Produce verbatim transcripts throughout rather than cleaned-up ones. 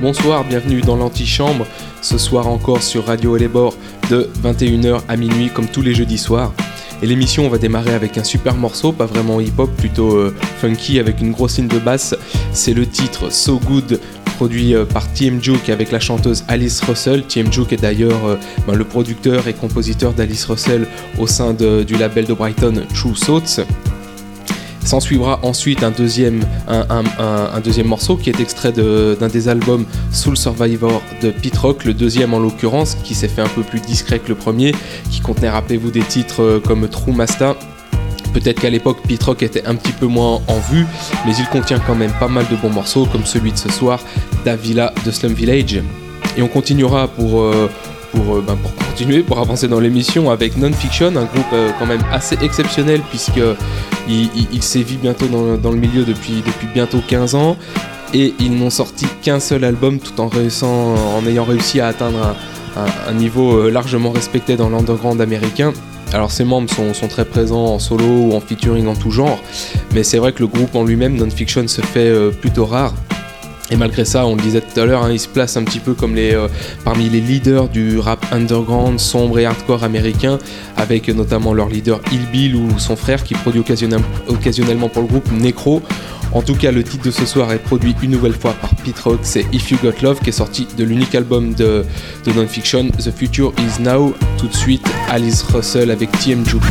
Bonsoir, bienvenue dans l'Antichambre, ce soir encore sur Radio Elébor de vingt et une heures à minuit comme tous les jeudis soirs. Et l'émission, on va démarrer avec un super morceau, pas vraiment hip-hop, plutôt euh, funky avec une grosse ligne de basse. C'est le titre So Good, produit euh, par T M Juke avec la chanteuse Alice Russell. T M Juke est d'ailleurs euh, ben, le producteur et compositeur d'Alice Russell au sein de, du label de Brighton True Thoughts. S'en suivra ensuite un deuxième, un, un, un, un deuxième morceau qui est extrait de, d'un des albums Soul Survivor de Pete Rock, le deuxième en l'occurrence, qui s'est fait un peu plus discret que le premier, qui contenait, rappelez-vous, des titres comme True Masta. Peut-être qu'à l'époque, Pete Rock était un petit peu moins en vue, mais il contient quand même pas mal de bons morceaux, comme celui de ce soir, Davila de Slum Village. Et on continuera pour... Euh, Pour, ben pour continuer, pour avancer dans l'émission avec Non-Fiction, un groupe euh, quand même assez exceptionnel puisqu'il il, il sévit bientôt dans, dans le milieu depuis, depuis bientôt quinze ans et ils n'ont sorti qu'un seul album tout en, réussant, en ayant réussi à atteindre un, un, un niveau largement respecté dans l'underground américain. Alors ses membres sont, sont très présents en solo ou en featuring en tout genre, mais c'est vrai que le groupe en lui-même, Non-Fiction, se fait euh, plutôt rare. Et malgré ça, on le disait tout à l'heure, hein, ils se placent un petit peu comme les, euh, parmi les leaders du rap underground, sombre et hardcore américain, avec notamment leur leader Ill Bill ou son frère qui produit occasionnellement, occasionnellement pour le groupe Necro. En tout cas, le titre de ce soir est produit une nouvelle fois par Pete Rock, c'est If You Got Love, qui est sorti de l'unique album de, de Non-Fiction, The Future Is Now. Tout de suite, Alice Russell avec T M Juke.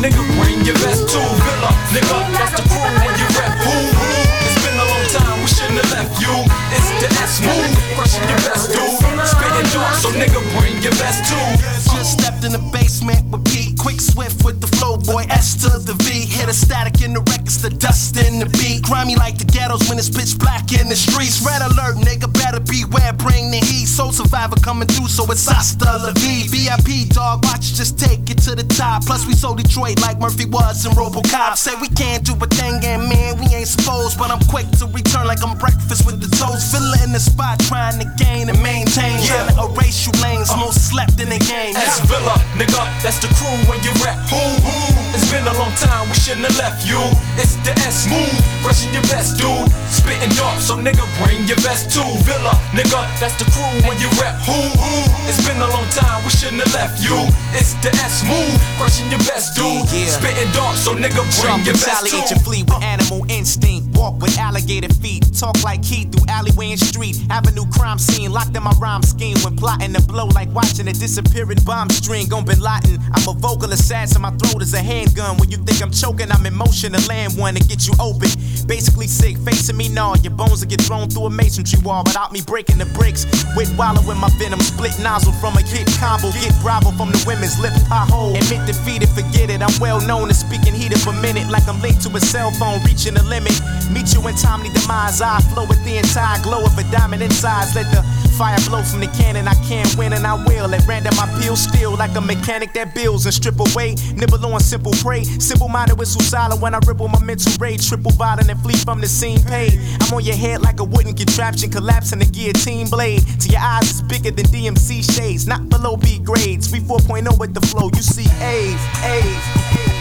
nigga, bring your best too. Villa, nigga, that's the crew when you rap. Who, who? It's been a long time, we shouldn't have left you. It's the S move, crushing your best dude. Spitting dark, so nigga, bring your best too. Just stepped in the basement with Pete, quick swift with the flow, boy, S to the V. Hit a static in the records, the dust in the beat. Grimy like the ghettos when it's pitch black in the streets. Red alert, nigga, better beware, bring the heat. Soul survivor coming through, so it's hasta la vie. V I P, dog, watch it, just take it to the top. Plus we sold Detroit like Murphy was in RoboCop. Say we can't do a thing, and man, we ain't supposed. But I'm quick to return like I'm breakfast with the toast. Villa in the spot, trying to gain and maintain. Yeah. Trying to erase you lanes, uh. most slept in the game. S Villa, nigga, that's the crew when you rap. Who, who? It's been a long time, we shouldn't have left you. It's the S move, rushing your best dude. Spitting dark, so nigga, bring your best too. Villa, nigga, that's the crew when you rap. Who, who? It's been a long time, we shouldn't have left you. It's the S move, rushing your best dude. Yeah. Spitting dark, so nigga, bring Jump, your best too. Retaliate your flee with animal instinct. Walk with alligator feet. Talk like Keith through alleyway and street. Avenue crime scene, locked in my rhyme scheme. When plotting to blow like watching a disappearing bomb string on Bin Laden. I'm a vocal assassin, my throat is a handgun. When you think I'm choking, I'm in motion to land one and get you open. Basically sick, facing me now. Your bones will get thrown through a masonry wall without me breaking the bricks. With wallow in my venom, split nozzle from a hit combo. Get bravo from the women's lip pothole. Admit defeated, forget it. I'm well known to speaking heated per minute. Like I'm linked to a cell phone, reaching the limit. Meet you in timely demise. I flow with the entire glow of a diamond insides. Let the fire blow from the cannon. I can't win and I will. At random I peel still like a mechanic that builds and strip away. Nibble on simple prey. Simple minded whistle silent when I ripple my mental rage. Triple violent and flee from the scene paid. I'm on your head like a wooden contraption collapsing the guillotine blade. To your eyes it's bigger than D M C shades. Not below B grades. We four point oh with the flow. You see A's, A's, A's.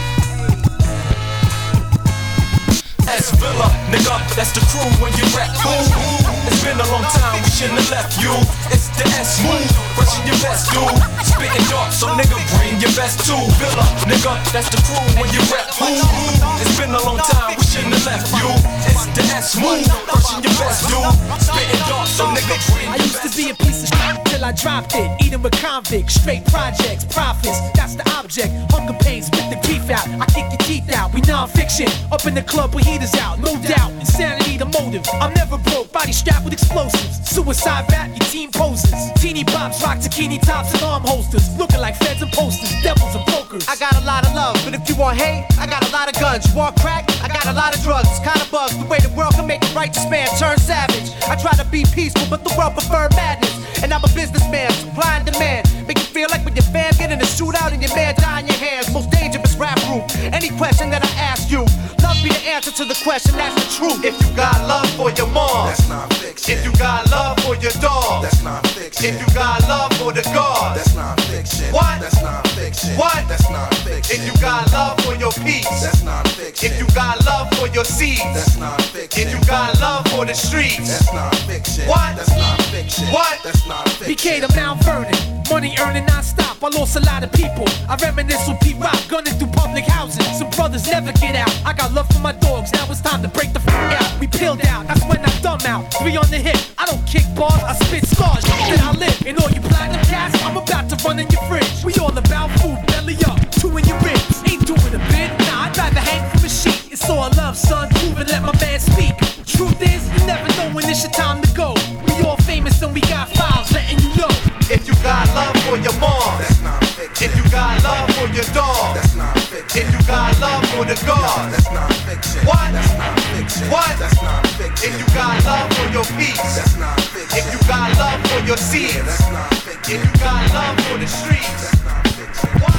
S Villa, nigga, that's the crew when you rap. Who, who? It's been a long time, we shouldn't have left you. It's the S move, rushing your best dude. Spitting dark, so nigga, bring your best too. Villa, nigga, that's the crew when you rap. Who, who? It's been a long time, we shouldn't have left you. It's the S move, rushing your best dude. Spitting dark, so nigga, bring your best. I used to be a piece of shit till I dropped it. Eating with convicts, straight projects, profits. That's the object. Hunger pains, spit the beef out. I kick your teeth out. We non-fiction. Up in the club with heaters out. No doubt, insanity the motive. I'm never broke. Body strapped with explosives. Suicide rap, your team poses. Teeny bops, rock zucchini tops and arm holsters. Looking like feds and posters, devils and brokers. I got a lot of love, but if you want hate, I got a lot of guns. You want crack? I got a lot of drugs. It's kinda bugs the way the world can make a righteous man turn savage. I try to be peaceful, but the world prefer madness. And I'm a businessman, supply and demand. Make you feel like when your fam get in a shootout and your man die in your hands. Most dangerous rap group. Any question that I ask you, love be the answer to the question, that's the truth. If you got love for your mom, that's not fiction. If you got love for your dog, that's not fiction. If you got love for the God, that's not fiction. What? That's not fiction. What? That's not fiction. If you got love for your peace, that's not fiction. If you got love for your seeds, that's not fiction. If you got love for the streets, that's not fiction. What? That's not fiction. What? That's not fiction. B K to Mount Vernon, money earning non-stop. I lost a lot of people. I reminisce with Pete Rock, gunning through public housing. Some brothers never get out. I got love for my dogs, now it's time to break the f*** out. We peeled out, that's when I thumb out. Three on the hip, I don't kick bars, I spit scars. Then I live, and all you platinum cats, I'm about to run in your fridge. We all about food, belly up, two in your ribs. Ain't doing a bit, nah, I'd rather hang from a sheet. It's all love, son, prove and let my man speak. Truth is, you never know when it's your time to go. We all famous and we got files letting you know. If you got love for your mom, that's not fiction. If you got love for your dog, that's not fiction. If you got love for the God, that's not fiction. What? That's not fiction. What? That's not fiction. If you got love for your peace, that's not fiction. If you got love for your seeds, yeah, that's not fiction. If you got love for the streets, that's not fiction. What?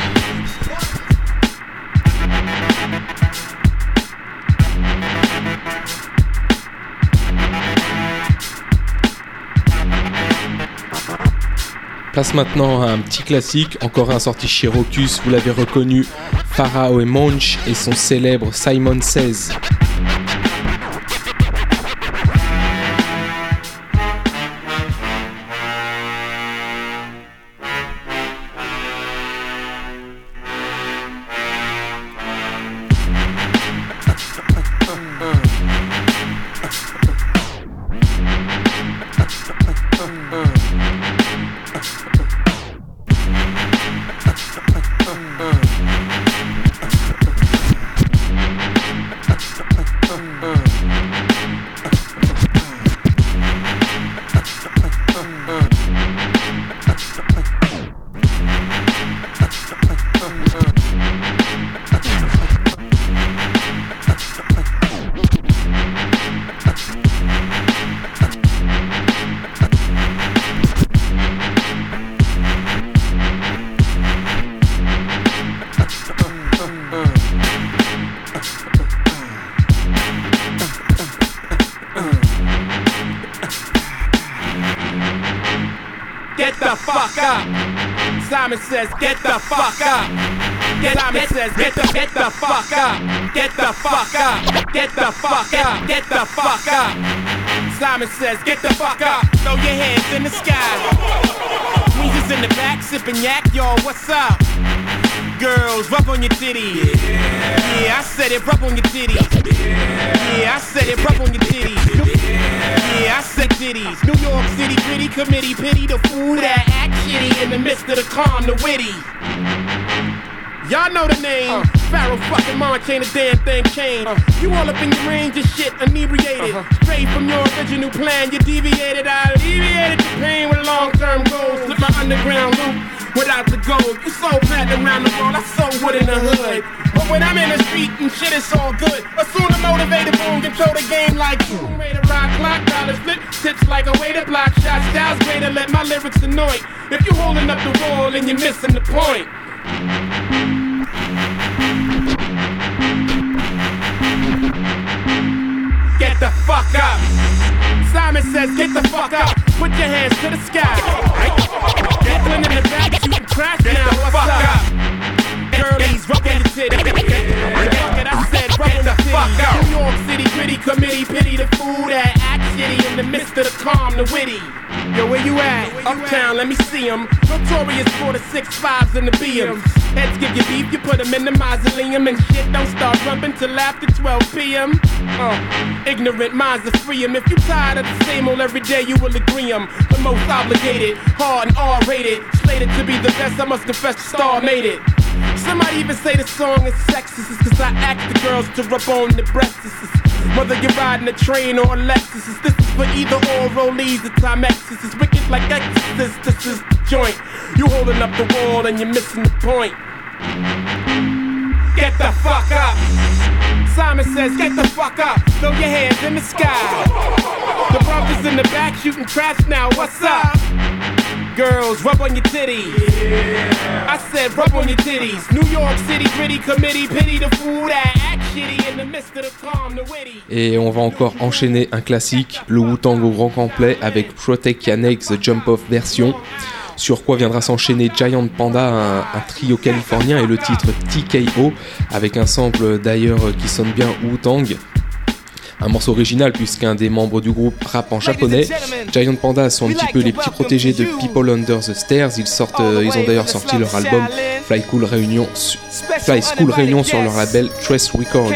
Place maintenant à un petit classique, encore un sorti chez Rocus, vous l'avez reconnu, Pharao et Monch et son célèbre Simon Says. the fuck up. Simon says, get the fuck up. Get, Simon says, get the, get the fuck up. Get the fuck up. Get the fuck up. Get the fuck up. Simon says, get the fuck up. Throw your hands in the sky. Weezer's in the back, sipping yak, y'all, what's up? Girls, rub on your titties. Yeah, yeah I said it, rub on your titties. Yeah, yeah I said it, rub on your titties. Yeah, yeah I said titties. New York City gritty committee, pity the fool that act shitty in the midst of the calm, the witty. Y'all know the name. Uh, Pharaoh fucking March ain't a damn thing changed. Uh, you all up in your range of shit, inebriated. Uh-huh. Straight from your original plan, you deviated. I alleviated the pain with long-term goals. Slip my underground loop without the gold. You sold platinum around the world, I sold wood in the hood. But when I'm in the street and shit, it's all good. Assume the motivated boom, control the game like you. Ready to rock, clock, dollars flip, tips like a way to block shots. Styles greater, let my lyrics annoy. If you holding up the wall and you're missing the point. Get the fuck up. Simon says, get the fuck up. Put your hands to the sky. Gatlin in the back, you can crash get now. What's fuck up? Girlies, rockin' the titty. I said, rockin' the fuck up. New York City gritty committee, pity the fool that act shitty in the midst of the calm, the witty. Yo, where you at? Uptown, let me see 'em. Notorious for the six fives and the B Ms. Heads give you beef, you put 'em in the mausoleum. And shit don't start rumping till after twelve p.m. Uh, ignorant minds are free 'em. If you tired of the same old every day, you will agree 'em. The most obligated, hard and R-rated. Slated to be the best, I must confess the star made it. Somebody even say the song is sexist. It's cause I ask the girls to rub on the breasts. Whether you're riding a train or a Lexus, this is for either or rollies or Timexes. It's wicked like Exorcist, this is the joint. You holding up the wall and you're missing the point. Get the fuck up. Simon says, get the fuck up. Throw your hands in the sky. The brothers in the back shooting traps now, what's up? Girls, rub on your titties. Yeah. I said, rub on your titties. New York City gritty committee, pity the fool that act shitty in the midst of the calm, the witty. Et on va encore enchaîner un classique, le Wu-Tang au grand complet avec Protect Your Necks The Jump Off version. Sur quoi viendra s'enchaîner Giant Panda, un, un trio californien, et le titre T K O avec un sample d'ailleurs qui sonne bien Wu-Tang. Un morceau original puisqu'un des membres du groupe rappe en japonais. Giant Panda sont un petit peu les petits protégés de People Under the Stairs. Ils sortent, euh, ils ont d'ailleurs sorti leur album Fly Cool Réunion, su- Fly School Réunion sur leur label Trace Records.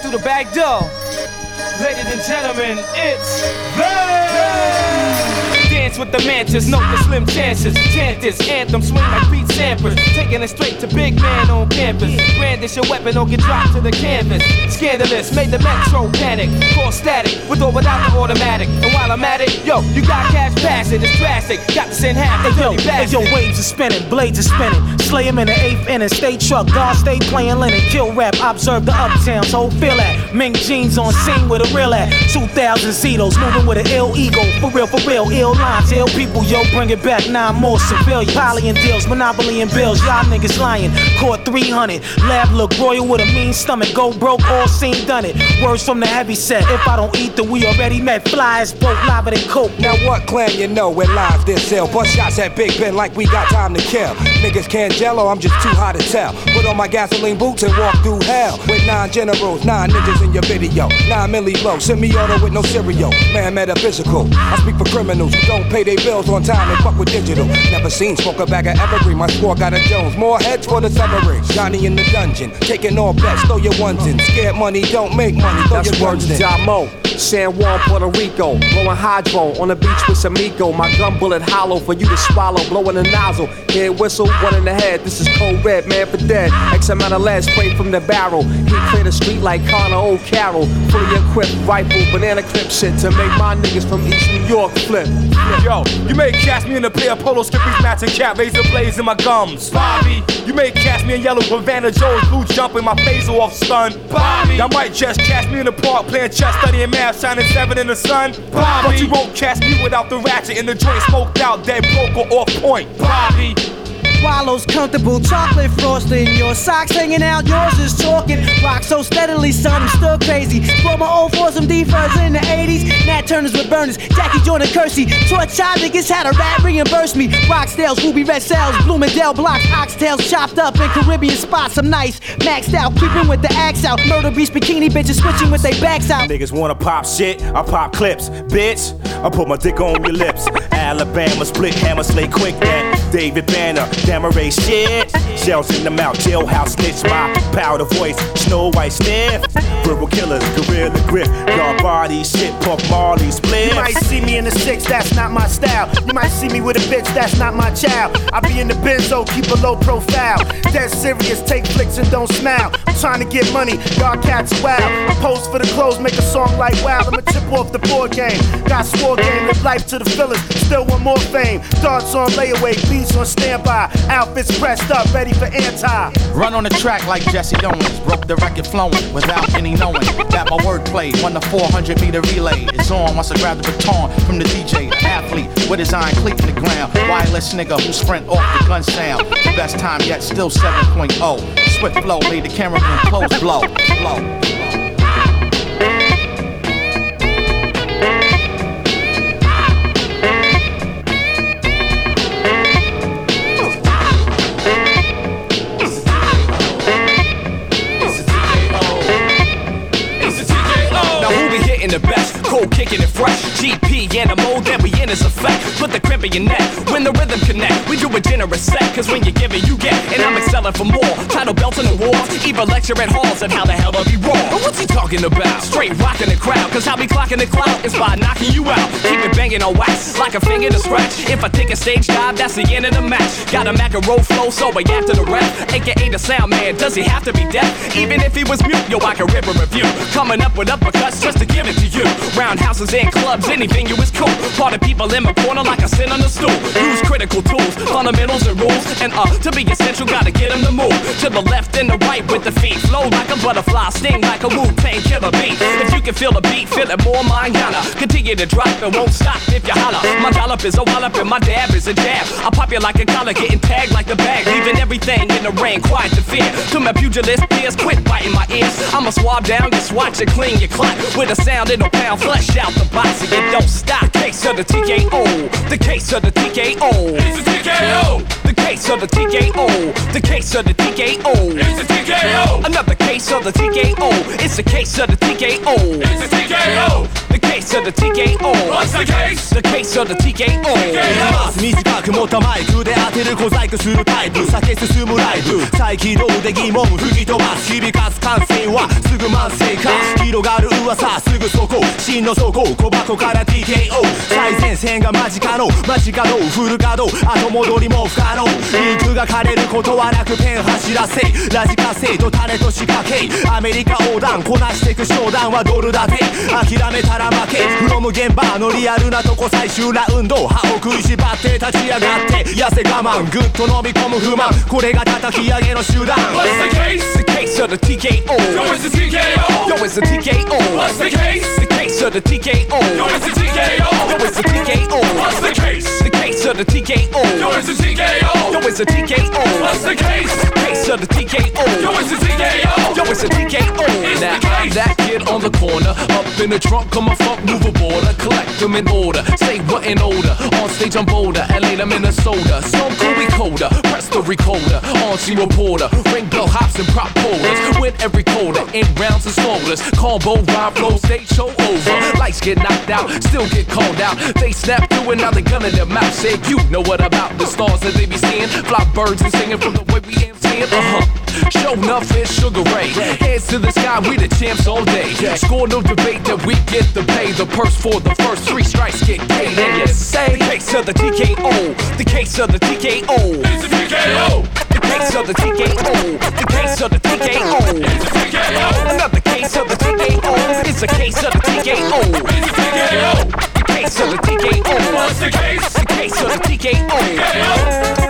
Dance with the mantis, note the slim chances. Chant this anthem, swing like beat sampers. Taking it straight to big man on campus. Brandish your weapon or get dropped to the canvas. Scandalous, made the metro panic. Cause static, with or without the automatic. And while I'm at it, yo, you got cash passing, it's drastic. Got to send half the dirty bastard. Yo, waves are spinning, blades are spinning. Slay him in the eighth inning, stay truck, guard stay playing linen. Kill rap, observe the uptown, so feel that. Mink jeans on scene with a real at. two thousand Zetos, moving with an ill ego. For real, for real, ill lines, ill people, yo, bring it back, nine more civilians. Poly and deals, monopoly and bills, y'all niggas lying. Caught three hundred, lab look royal with a mean stomach. Go broke, all seen, done it. Words from the heavy set, if I don't eat the we already met. Flies, broke, lava than coke. Now what clan you know with lives this sell? Bust shots at Big Ben like we got time to kill. Niggas can't jello, I'm just too hot to tell. Put on my gasoline boots and walk through hell. With nine generals, nine ninjas in your video. Nine milli low, semi-auto with no cereal. Man, metaphysical. I speak for criminals who don't pay their bills on time and fuck with digital. Never seen smoke a bag of evergreen. My squad got a Jones. More heads for the submarine. Johnny in the dungeon. Taking all bets, throw your ones in. Scared money, don't make money, throw That's your guns in. Jamo. San Juan, Puerto Rico, blowing hydro on the beach with Samico. My gun bullet hollow for you to swallow, blowing a nozzle. Head whistle, one in the head. This is cold red, man for dead. X amount of lead sprayed from the barrel. He cleared the street like Connor O'Carroll. Fully equipped rifle, banana clip shit to make my niggas from East New York flip. Yo, you may catch me in a pair of polo skippies, matching cat razor blades in my gums. Bobby, you may catch me in yellow with Vanna Jones, blue jumping my phaser off stun. Bobby, y'all might just catch me in the park playing chess, studying math, shining seven in the sun. Bobby, but you won't catch me without the ratchet in the joint, smoked out, dead broke or off point. Bobby, swallows comfortable. Chocolate frosting, your socks hanging out, yours is talking. Rock so steadily, son, I'm still crazy. Brought my old foursome D-Fuzz in the eighties. Nat Turners with burners, Jackie Jordan Kersey. Taught child niggas how to rap, reimburse me. Rockstales, Ruby Red Cells, Bloomingdale blocks, oxtails chopped up in Caribbean spots. I'm nice, maxed out, keeping with the axe out. Murder beast bikini bitches switching with their backs out. Niggas wanna pop shit, I pop clips. Bitch, I put my dick on your lips. Alabama split hammer slay quick then. David Banner, Damaray shit. Shells in the mouth, jailhouse snitch. My powder voice, Snow White sniff. Verbal killers, gorilla grip. Guard body shit, Puff Marley split. You might see me in the six, that's not my style. You might see me with a bitch, that's not my child. I be in the benzo, keep a low profile. Dead serious, take flicks and don't smile. I'm trying to get money, y'all cats wild. I pose for the clothes, make a song like wow. I'ma chip off the board game. Got swore game, live life to the fillers. Still want more fame. Thoughts on layaway, beats on standby. Outfits pressed up, ready for anti. Run on the track like Jesse Owens. Broke the record flowing without any knowing that my wordplay won the four hundred meter relay. It's on once I grab the baton from the D J. Athlete with his iron cleat in the ground. Wireless nigga who sprint off the gun sound. The best time yet, still seven point oh. Swift flow, made the cameraman close blow. Blow. The best, cold kicking it fresh. G P and the mode that we in is effect. Put the crimp in your neck when the rhythm connect. We do a generous set, cause when you give it, you get. And I'm excelling for more. Title belts in the walls, even lecture at halls and how the hell do we roll. But what's he talking about? Straight rocking the crowd, cause how we clocking the clout is by knocking you out. Keep it banging on wax, like a finger to scratch. If I take a stage dive, that's the end of the match. Got a Mac and roll flow, so I after the rap. A K A the sound man, does he have to be deaf? Even if he was mute, yo, I can rip a review. Coming up with uppercuts just to give it to you. Roundhouses and clubs, anything you is cool. Part of people in my corner like I sit on a stool. Use critical tools, fundamentals and rules. And uh, to be essential, gotta get them to move. To the left and the right with the feet. Flow like a butterfly, sting like a Wu-Tang killer beat. If you can feel the beat, feel it more, manana. Continue to drop, it won't stop if you holler. My dollop is a wallop and my dab is a jab. I pop you like a collar, getting tagged like the bag. Leaving everything in the rain, quiet to fear. To my pugilist peers, quit biting my ears. I'ma swab down your swatch and clean your clock. With a sound it'll pound flesh out the box and it don't stop. Case of the T K O, the case of the T K O. It's the T K O. The case of the T K O, the case of the T K O. It's the T K O. Another case of the T K O. It's the case of the T K O. It's the T K O. The case of the T K O. What's the case? The case of the T K O. 短く持ったマイクで当てる小細工するタイプ酒進むライブ再起動で疑問吹き飛ばす響かす感染はすぐ慢性化広がる噂すぐそこ真の底小箱から ティーケーオー 最前線が間近の街角フル稼働後戻りも不可能インクが枯れることはなくペン走らせラジカセと種と仕掛けアメリカ横断こなしてく商談はドル建て諦めたら負けフロム現場のリアルなとこ最終ラウンド歯を食いしばって立ち上がって痩せ我慢ぐっと飲み込む不満これが叩き上げの手段 What's the case? The case of the T K O. Yo, it's the T K O. Yo, it's the T K O. What's the case? The case of the T K O. Yo, it's the T K O. Yo, it's the T K O. What's the case? The case of the T K O. Yo, it's the T K O. Yo, it's the T K O. What's the case? Case of the T K O. Yo, it's the T K O. Yo, it's the T K O. Now I'm that kid on the corner, up in the trunk of my funk mover border, collect them in order, say what in order. On stage I'm bolder, L A to Minnesota, some cool we colder, press the recorder, on scene reporter, ring bell hops and prop holders, win every quarter, in rounds and smokers, combo rhyme flow, stage show over, lights get knocked out, still get called out, they snap through another gun in their mouth, say you know what about the stars that they be seeing, fly birds and singing from the way we am seeing, uh-huh. Show enough is Sugar Ray. Heads to the sky, we the champs all day. Score no debate that we get the pay. The purse for the first three strikes get paid. And you say, the case of the T K O. The case of the T K O. It's the T K O. The case of the T K O. The case of the T K O. It's the T K O. Another case of the T K O. It's a case of the T K O. It's the T K O. The case of the T K O. What's the case? The case of the T K O.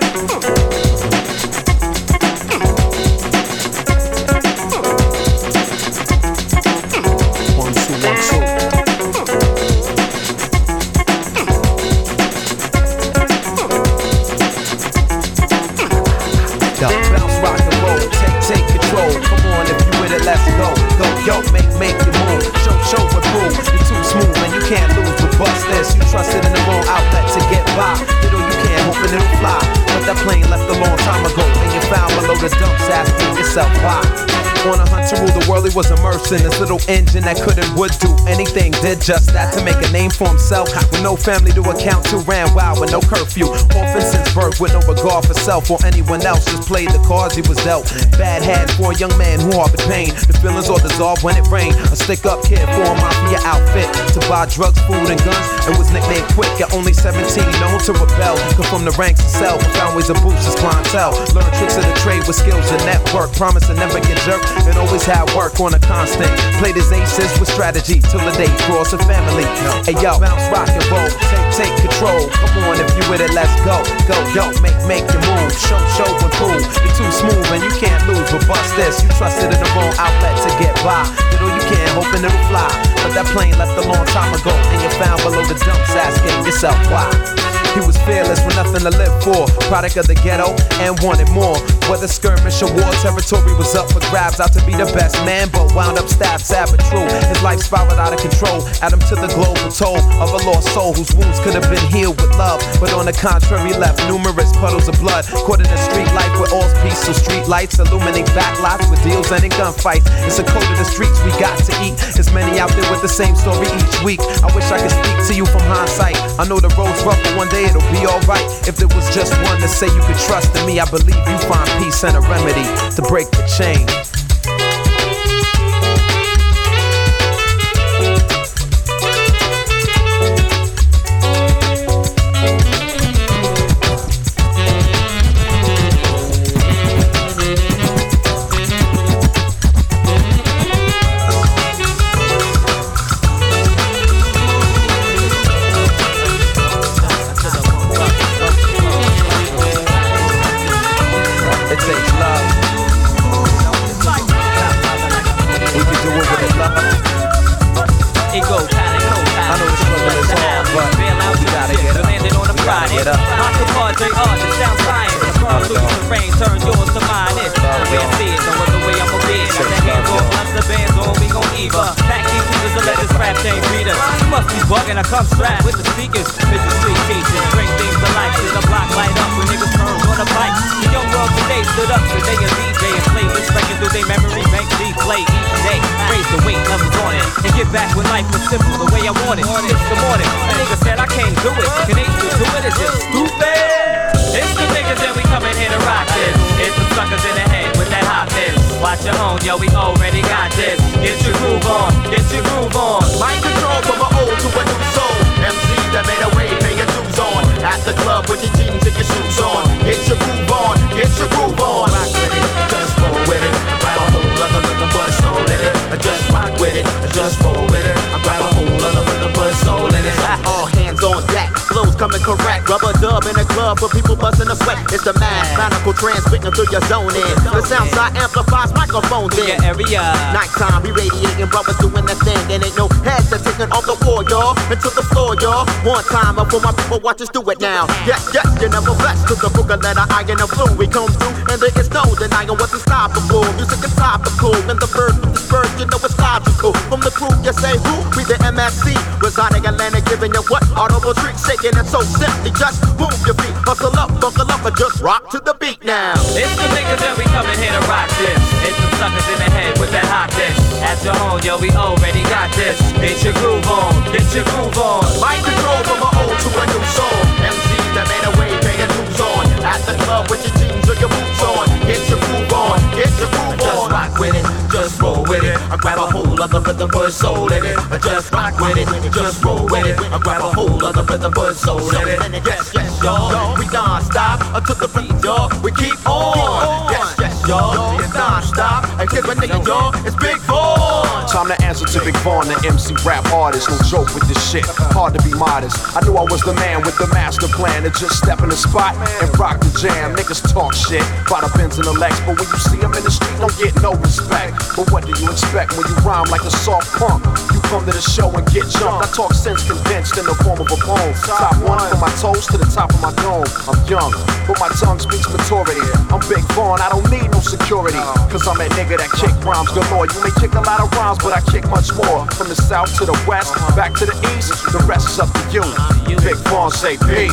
world, he was immersed in this little engine that couldn't, would do anything. Did just that to make a name for himself. With no family to account to, ran wild with no curfew. Orphan since birth with no regard for self or anyone else. Just played the cards he was dealt. Bad hand for a young man who harbored pain. The feelings all dissolved when it rained. A stick-up kid for a mafia outfit to buy drugs, food, and guns. And was nicknamed Quick at only seventeen, known to rebel. Come from the ranks of self, found ways to boost his clientele. Learn tricks of the trade with skills and network. Promise to never get jerked and always have work on a constant. Played his aces with strategy till the day cross a family. Hey yo, bounce, rock and roll, take, take control. Come on, if you with it, let's go. Go, yo, make, make your move. Show, show and prove. You're too smooth and you can't lose. But bust this, you trusted in the wrong outlet to get by. Did all you can, hoping it'll fly. But that plane left a long time ago, and you found below the dumps, asking yourself why. He was fearless with nothing to live for. Product of the ghetto and wanted more. Whether skirmish or war, territory was up for grabs. Out to be the best man, but wound up stabbed, sad but true. His life spiraled out of control. Add him to the global toll of a lost soul whose wounds could have been healed with love. But on the contrary, left numerous puddles of blood. Caught in a street life with all peace, so street lights illuminate backlots with deals ending gunfights. It's a code of the streets we got to eat. There's many out there with the same story each week. I wish I could speak to you from hindsight. I know the road's rough, but one day it'll be alright. If there was just one to say you could trust in me, I believe you find peace and a remedy to break the chain. Bugging, I come strapped with the speakers. Visit street teachers, bring things to life. See the block light up when niggas turn on the bike. The young world today stood up so they a D J and play this record through their memory bank. Replay each day, raise the weight levels on it, and get back when life was simple the way I want it. It's the morning, a nigga said I can't do it. Can they still do it? It's just stupid. It's the niggas that we coming here to rock this. It's the suckers in the head with that hot this. Watch your own, yo, we already got this. Get your groove on, get your groove on. Mind control from an old to a new soul. M Cs that made a way, pay your dues on. At the club with your jeans and your shoes on. Get your groove on, get your groove on. Rock with it, just roll with it. I grab a hold of the rhythm, but soul in it. I just rock with it, I just roll with it. I grab a hold of the rhythm, but soul in it. All hands on deck, flows coming correct. Rubber dub in the club for people busting a sweat. It's the mass, manical transmitting through your zone in. The sound side amplifies microphones in. Your area. Nighttime, we radiating, brothers doing their thing. And ain't no heads that taking off the wall, y'all. Into the floor, y'all. One time up for my people, watch us do it now. Yes, yes, you're never blessed. To the book of letter, I and the blue. We come through, and there is no denying what's unstoppable. Music is topical, and the birds from this bird, you know it's logical. From the crew, you say who? We the M S C. Residing Atlanta, giving you what? Audible tricks, shaking it so simply. Just move your feet, hustle up, buckle up, and just rock to the beat now. It's the niggas that we coming here to rock this. It's the suckers in the head with that hot dish. At your home, yo, we already got this. Get your groove on, get your groove on. Mind control from an old to a new soul. M Cs that made a way, pay your dues on. At the club with your jeans or your boots on. Get your groove on, get your groove on. Just rock with it, just roll with it. I grab a hold of the rhythm, put soul in it. I just rock with it, just roll with it. I grab a hold of the rhythm, put soul in it. Yes, yes, y'all. We non-stop until the beat, y'all. We keep on. Yes, yes, y'all. It's non-stop. And here's my nigga, y'all. It's Big Vaughn. Time to answer to Big Vaughn, the M C rap artist. No joke with this shit. Hard to be modest. I knew I was the man with the master plan to just step in the spot and rock the jam. Niggas talk shit about the Benz and the Lex, but when you see them in the street, don't get no respect. But what do you expect when you rhyme like a soft punk? You come to the show and get jumped. I talk sense condensed in the form of a poem. Top one from my toes to the top of my dome. I'm young, but my tongue speaks maturity. I'm Big Vaughn, I don't need no security. Cause I'm that nigga that kick rhymes galore. You may kick a lot of rhymes, but I kick much more. From the south to the west, back to the east, the rest is up to you. Big Vaughn say peace.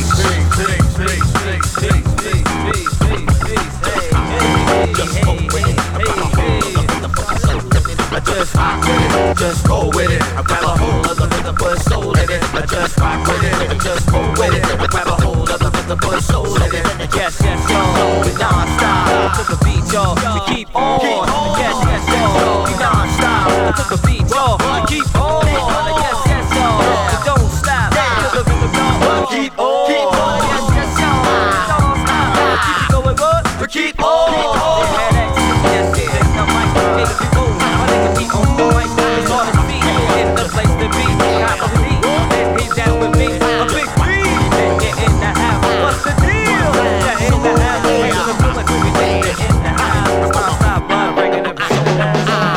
Just roll with it. I just rock with it, just roll with it. I grab a hold of the rhythm, put soul in it. I just rock with it, just roll with it. I grab a hold of the rhythm, put soul in it. Yes, yes, yo, we non-stop. To the beat, yo, we keep on. Yes, yes, yo, we non-stop. To the beat, yo, we keep on. Yes, yes, yo, we don't stop. To the rhythm, yo, we keep on. Yes, yes, yo, we don't stop. Keep it going, what? We keep on. Yes, yes, take the mic, take the people. My nigga be on point. It's all the speed, it's the place to be. Got the beat, and he's down with me. A big beat, and get in the house. What's the deal? Yeah, in the house. Raising the bullet, we take it in the house. Stop, stop, by breaking every soul down.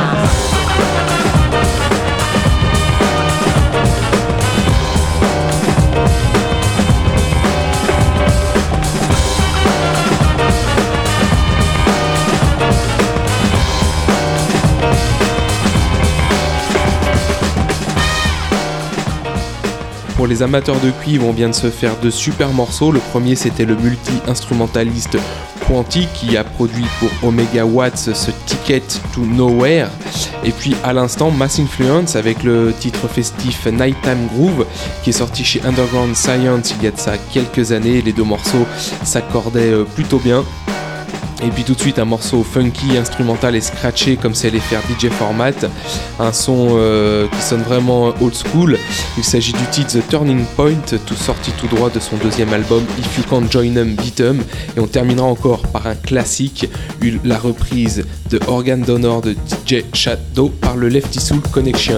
Pour les amateurs de cuivre, on vient de se faire deux super morceaux. Le premier, c'était le multi-instrumentaliste Quanti qui a produit pour Omega Watts ce Ticket to Nowhere. Et puis à l'instant, Mass Influence avec le titre festif Nighttime Groove qui est sorti chez Underground Science il y a de ça quelques années. Les deux morceaux s'accordaient plutôt bien. Et puis tout de suite un morceau funky, instrumental et scratché comme c'est les faire D J Format, un son euh, qui sonne vraiment old school. Il s'agit du titre The Turning Point, tout sorti tout droit de son deuxième album If You Can't Join 'Em Beat 'Em. Et on terminera encore par un classique, la reprise de Organ Donor de D J Shadow par le Lefty Soul Connection.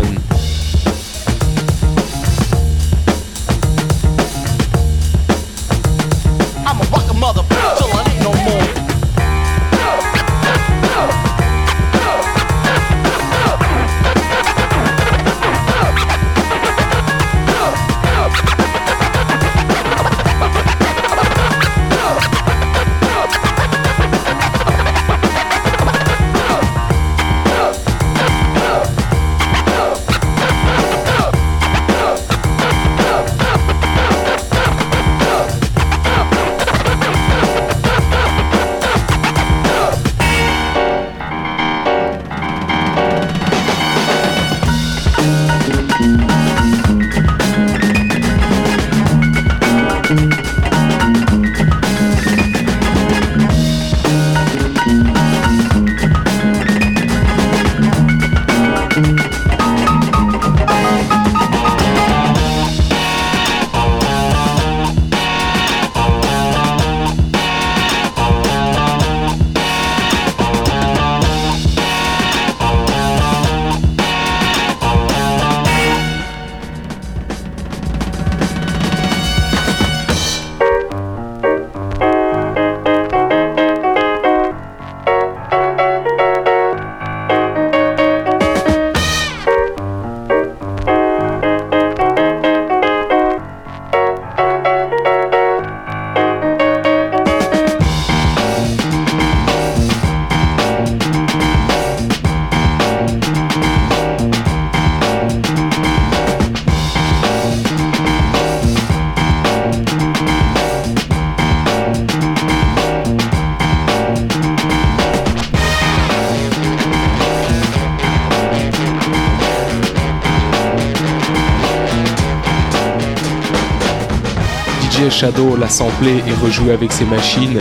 Shadow l'a samplé et rejoué avec ses machines.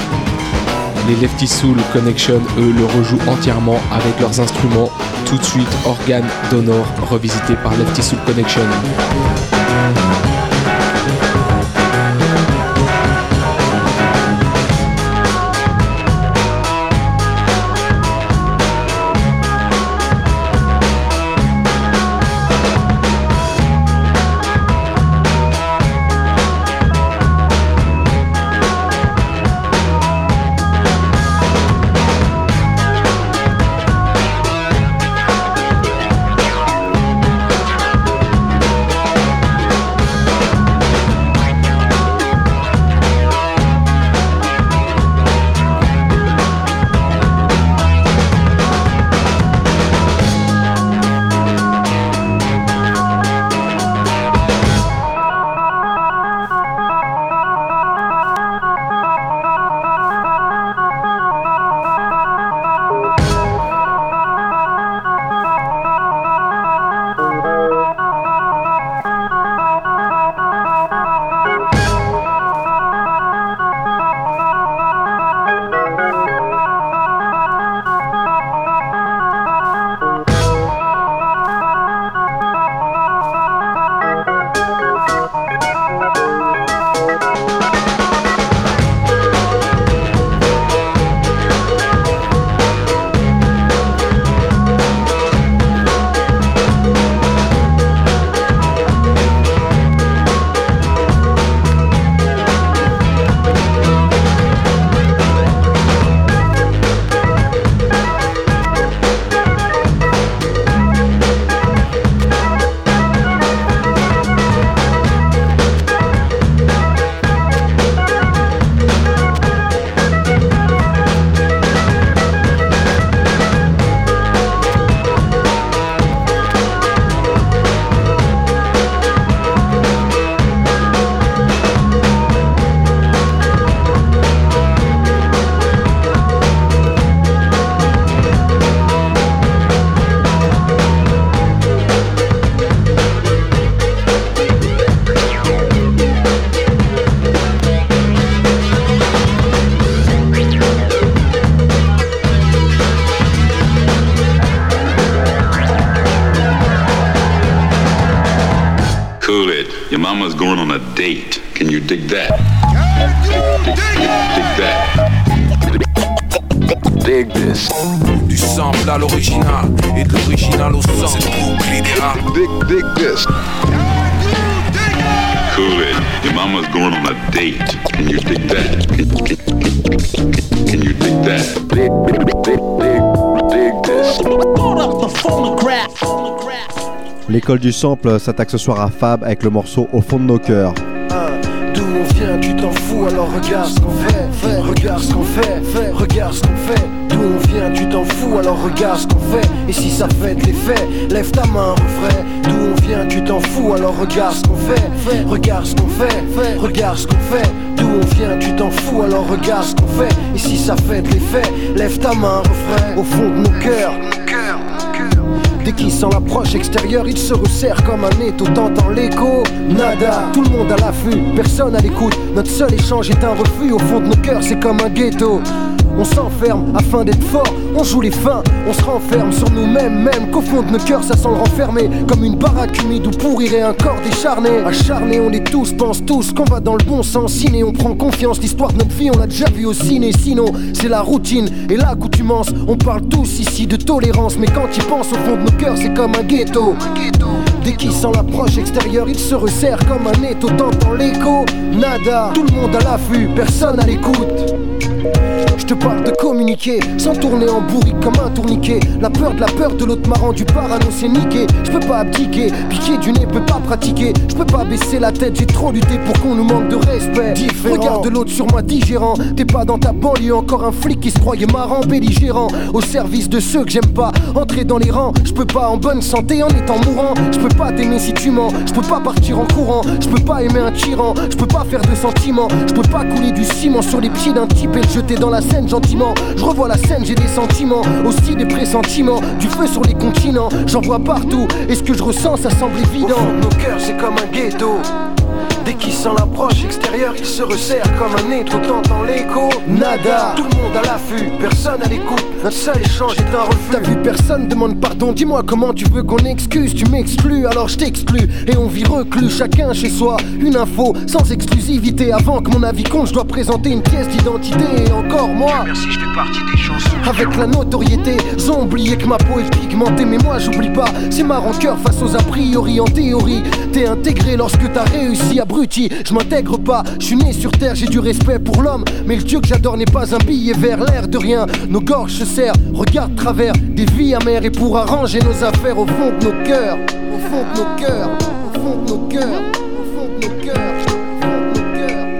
Les Lefty Soul Connection, eux, le rejouent entièrement avec leurs instruments. Tout de suite, Organ Donor, revisité par Lefty Soul Connection. Cool it. Your mama's going on a date. Can you dig that? Dig, dig, dig, dig that. Dig this. Du sample à l'original et de l'original au sample. C'est pour l'idéal. Dig, dig this. Cool it. Your mama's going on a date. Can you dig that? Can, can, can you dig that? Dig, dig, dig, dig, dig this. Hold up the phonograph. L'école du sample s'attaque ce soir à Fab avec le morceau Au fond de nos cœurs. D'où on vient, tu t'en fous, alors regarde ce qu'on fait, fait, regarde ce qu'on fait, fait, regarde ce qu'on fait. D'où on vient, tu t'en fous, alors regarde ce qu'on fait. Et si ça fait de l'effet, lève ta main, refrain. D'où on vient, tu t'en fous, alors regarde ce qu'on fait, fait, regarde ce qu'on fait, fait, regarde ce qu'on fait. D'où on vient, tu t'en fous, alors regarde ce qu'on fait. Et si ça fait de l'effet, lève ta main, refrain. Au fond de nos cœurs. Dès qu'il sent l'approche extérieure, il se resserre comme un étau, t'entends l'écho. Nada, tout le monde à l'affût, personne à l'écoute. Notre seul échange est un refus, au fond de nos cœurs c'est comme un ghetto. On s'enferme afin d'être fort, on joue les fins, on se renferme sur nous-mêmes, même qu'au fond de nos cœurs ça sent le renfermer. Comme une baraque humide où pourrirait un corps décharné. Acharné, on est tous, pense tous qu'on va dans le bon sens. Ciné, on prend confiance, l'histoire de notre vie on l'a déjà vu au ciné. Sinon, c'est la routine et l'accoutumance. On parle tous ici de tolérance, mais quand ils pensent au fond de nos cœurs c'est comme un ghetto. Dès qu'il sent l'approche extérieure, il se resserre comme un étau, t'entends l'écho. Nada, tout le monde à l'affût, personne à l'écoute. Je te parle de communiquer, sans tourner en bourrique comme un tourniquet. La peur de la peur de l'autre m'a rendu parano, c'est niqué. Je peux pas abdiquer, piquer du nez, peux pas pratiquer. Je peux pas baisser la tête, j'ai trop lutté pour qu'on nous manque de respect. Différent. Regarde l'autre sur moi digérant. T'es pas dans ta banlieue, encore un flic qui se croyait marrant, belligérant. Au service de ceux que j'aime pas, entrer dans les rangs. Je peux pas en bonne santé en étant mourant. Je peux pas t'aimer si tu mens, je peux pas partir en courant. Je peux pas aimer un tyran, je peux pas faire de sentiments. Je peux pas couler du ciment sur les pieds d'un type et le jeter dans la scène gentiment. Je revois la scène, j'ai des sentiments, aussi des pressentiments. Du feu sur les continents, j'en vois partout. Et ce que je ressens, ça semble évident. Au fond de nos cœurs, c'est comme un ghetto. Dès qu'il sent l'approche extérieure, il se resserre comme un étau, t'entends l'écho. Nada, tout le monde à l'affût, personne à l'écoute. Notre seul échange est un refus. T'as vu, personne demande pardon. Dis-moi comment tu veux qu'on excuse. Tu m'exclus, alors je t'exclus. Et on vit reclus, chacun chez soi. Une info, sans exclusivité. Avant que mon avis compte, je dois présenter une pièce d'identité. Et encore moi, merci, je fais partie des chansons. Avec la notoriété, ils ont oublié que ma peau est pigmentée. Mais moi j'oublie pas, c'est ma rancœur face aux a priori. En théorie, t'es intégré lorsque t'as réussi à abruti, je m'intègre pas, je suis né sur terre, j'ai du respect pour l'homme. Mais le dieu que j'adore n'est pas un billet vert, l'air de rien, nos gorges se serrent, regarde travers des vies amères. Et pour arranger nos affaires au fond de nos cœurs, au fond de nos cœurs, au fond de nos cœurs, au fond de nos cœurs, au fond de nos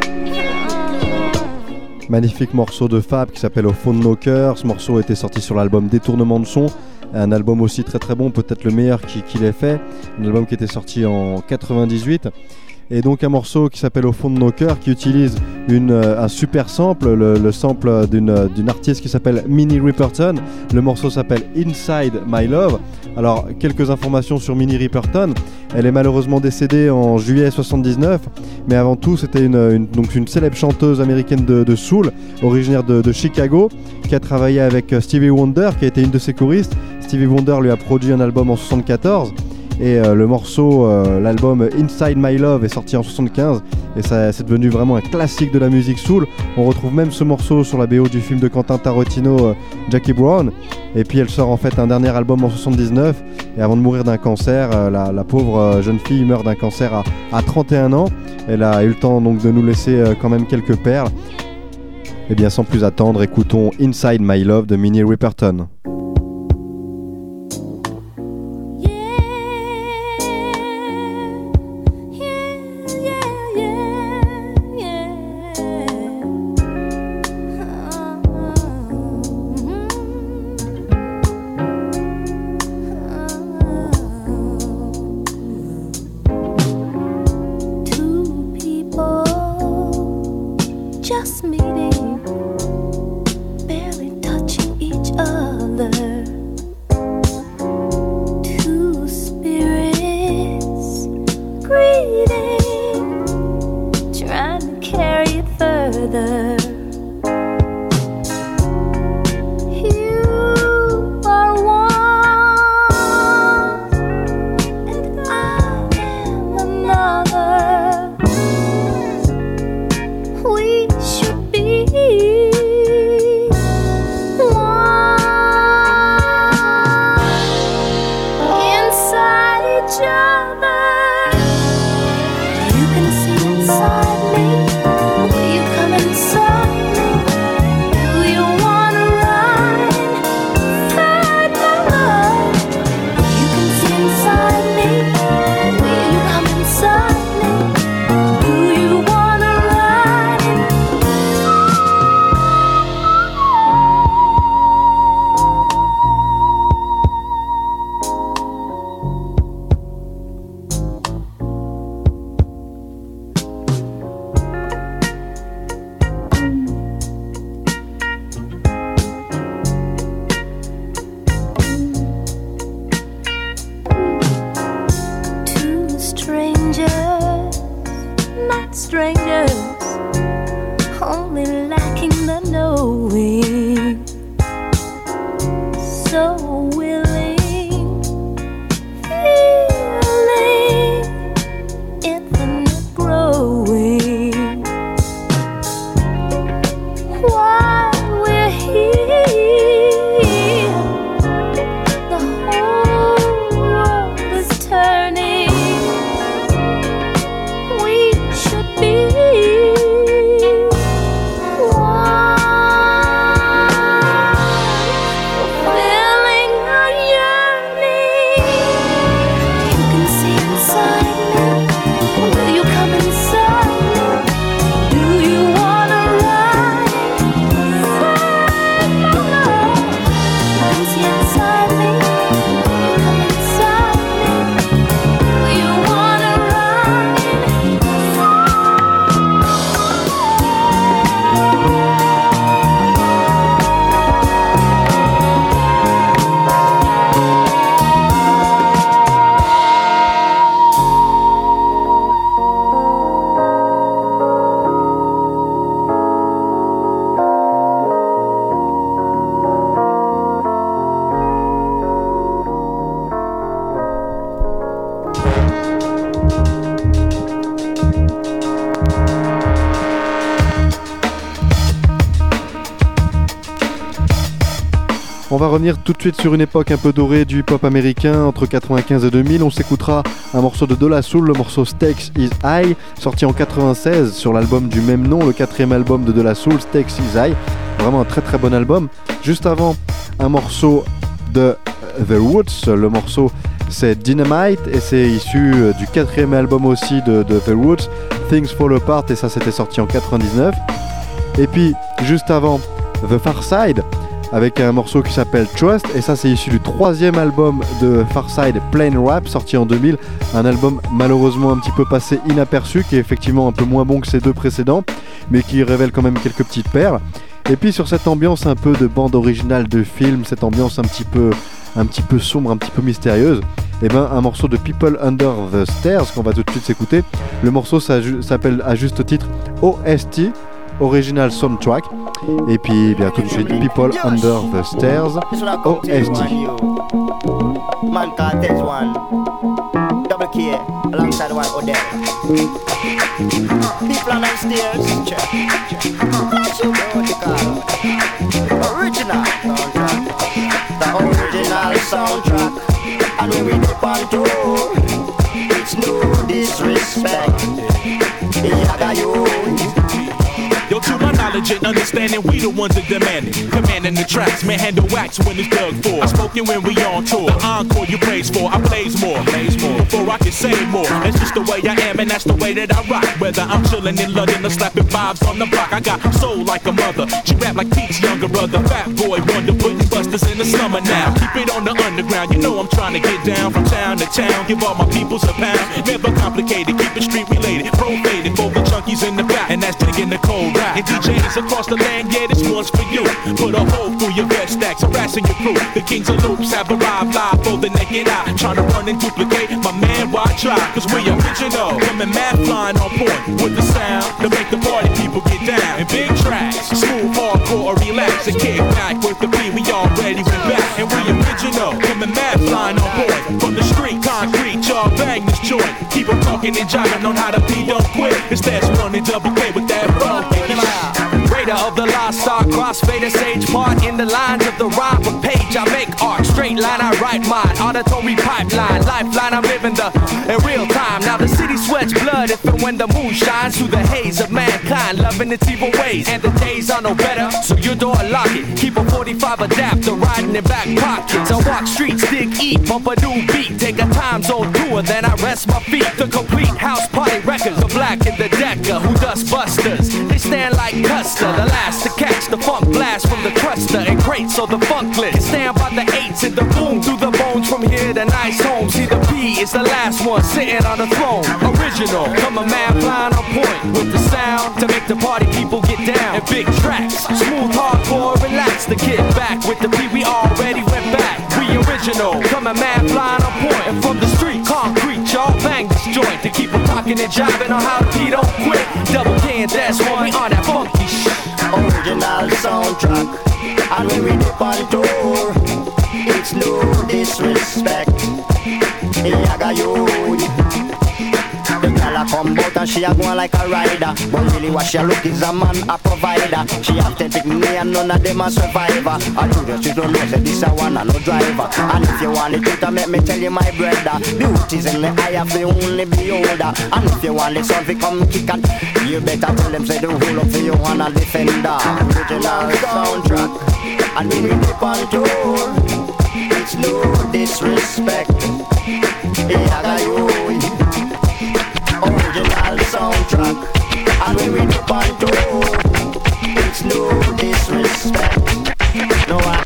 cœurs. Magnifique morceau de Fab qui s'appelle Au fond de nos cœurs. Ce morceau était sorti sur l'album Détournement de son, un album aussi très très bon, peut-être le meilleur qu'il ait fait, un album qui était sorti en quatre-vingt-dix-huit. Et donc un morceau qui s'appelle Au fond de nos cœurs, qui utilise une, euh, un super sample, le, le sample d'une, d'une artiste qui s'appelle Minnie Riperton. Le morceau s'appelle Inside My Love. Alors quelques informations sur Minnie Riperton. Elle est malheureusement décédée en juillet soixante-dix-neuf, mais avant tout c'était une, une, donc une célèbre chanteuse américaine de, de soul, originaire de, de Chicago, qui a travaillé avec Stevie Wonder, qui a été une de ses choristes. Stevie Wonder lui a produit un album en soixante-quatorze. Et euh, le morceau, euh, l'album Inside My Love est sorti en soixante-quinze et ça, c'est devenu vraiment un classique de la musique soul. On retrouve même ce morceau sur la B O du film de Quentin Tarantino, euh, Jackie Brown. Et puis elle sort en fait un dernier album en soixante-dix-neuf. Et avant de mourir d'un cancer, euh, la, la pauvre euh, jeune fille meurt d'un cancer à, à trente et un ans. Elle a eu le temps donc de nous laisser euh, quand même quelques perles. Et bien sans plus attendre, écoutons Inside My Love de Minnie Riperton. Another. On va revenir tout de suite sur une époque un peu dorée du hip-hop américain entre quatre-vingt-quinze et deux mille. On s'écoutera un morceau de De La Soul, le morceau Stakes Is High, sorti en quatre-vingt-seize sur l'album du même nom, le quatrième album de De La Soul, Stakes Is High. Vraiment un très très bon album. Juste avant, un morceau de The Roots, le morceau c'est Dynamite et c'est issu du quatrième album aussi de, de The Roots, Things Fall Apart, et ça c'était sorti en quatre-vingt-dix-neuf. Et puis juste avant, The Far Side avec un morceau qui s'appelle Trust, et ça c'est issu du troisième album de Far Side, Plain Rap, sorti en deux mille, un album malheureusement un petit peu passé inaperçu, qui est effectivement un peu moins bon que ses deux précédents, mais qui révèle quand même quelques petites perles. Et puis sur cette ambiance un peu de bande originale de film, cette ambiance un petit peu, un petit peu sombre, un petit peu mystérieuse, et ben un morceau de People Under the Stairs qu'on va tout de suite s'écouter. Le morceau s'appelle à juste titre O S T, Original Soundtrack. Et puis bien tout de suite, People Under the Stairs, O S T. Man called Tez One, Double K, alongside one Odell. People on the stairs, check, check. What you know the call? Original soundtrack, the original soundtrack. And when we dip on tour, it's no disrespect. I got you. Yo, to my knowledge and understanding, we the ones that demand it. Commanding the tracks, man, handle wax when it's dug for. I spoken when we on tour. The encore you praise for, I blaze more. Blaze more. Before I can say more. That's just the way I am and that's the way that I rock. Whether I'm chilling in London or slapping vibes on the block, I got soul like a mother. She rap like Pete's younger brother. Fat boy wonder, putting busters in the summer now. Keep it on the underground, you know I'm trying to get down from town to town. Give all my peoples a pound. Never complicated, keep it street related. Pro-faded, for the junkies in the back. And that's digging the cold. And D Js across the land, yeah, this one's for you. Put a hole through your vest stacks, harassing your crew. The kings of loops have arrived live for the naked eye. Trying to run and duplicate, my man, why try? Cause we original, coming mad flying on point. With the sound to make the party people get down. And big tracks, smooth, hardcore, or relax and kick back. With the beat, we already went back. And we original, coming mad flying on point. From the street, concrete, y'all bang this joint. Keep them talking and jiving on how to be, don't quit. It's that one and double K with that funk. Raider of the lost star, crossfader, sage part in the lines of the rhyme. With page I make art, straight line I write mine. Auditory pipeline, lifeline I'm living the in real time. Now the city sweats blood if and when the moon shines through the haze of mankind, loving its evil ways. And the days are no better, so your door lock it. Keep a forty-five adapter riding in back pockets. I walk streets, dig, eat, bump a new beat. Take a time zone tour, then I rest my feet. The complete house party records, the black and the decker, who dust busters. They stand like Custer, the last to catch the funk blast from the cluster and crates so the funkless can stand by the eights and the boom through the bones from here to nice homes. See the P is the last one sitting on the throne. Original, come a man flying on point with the sound to make the party people get down. And big tracks, smooth, hardcore, relax the kid back with the P. We already went back. We original, come a man flying on point. And from the street, concrete, y'all bang this joint to keep them rocking and jiving on how the P don't quit. Double K and that's why we on that funky shit. Original soundtrack, and when we dip on tour, it's no disrespect. I got you. The girl a come out and she a going like a rider, but really what she look is a man a provider. She authentic me and none of them a survivor. I do just you don't know say this a one and no driver. And if you want it to make me tell you my brother, beauty's in the eye of the only beholder. And if you want the sun to come kick and you better tell them say the whole of you want a defender. Original soundtrack, and when we dip on tour, it's no disrespect. I got you. Original soundtrack, and when we dip on tour, it's no disrespect. No I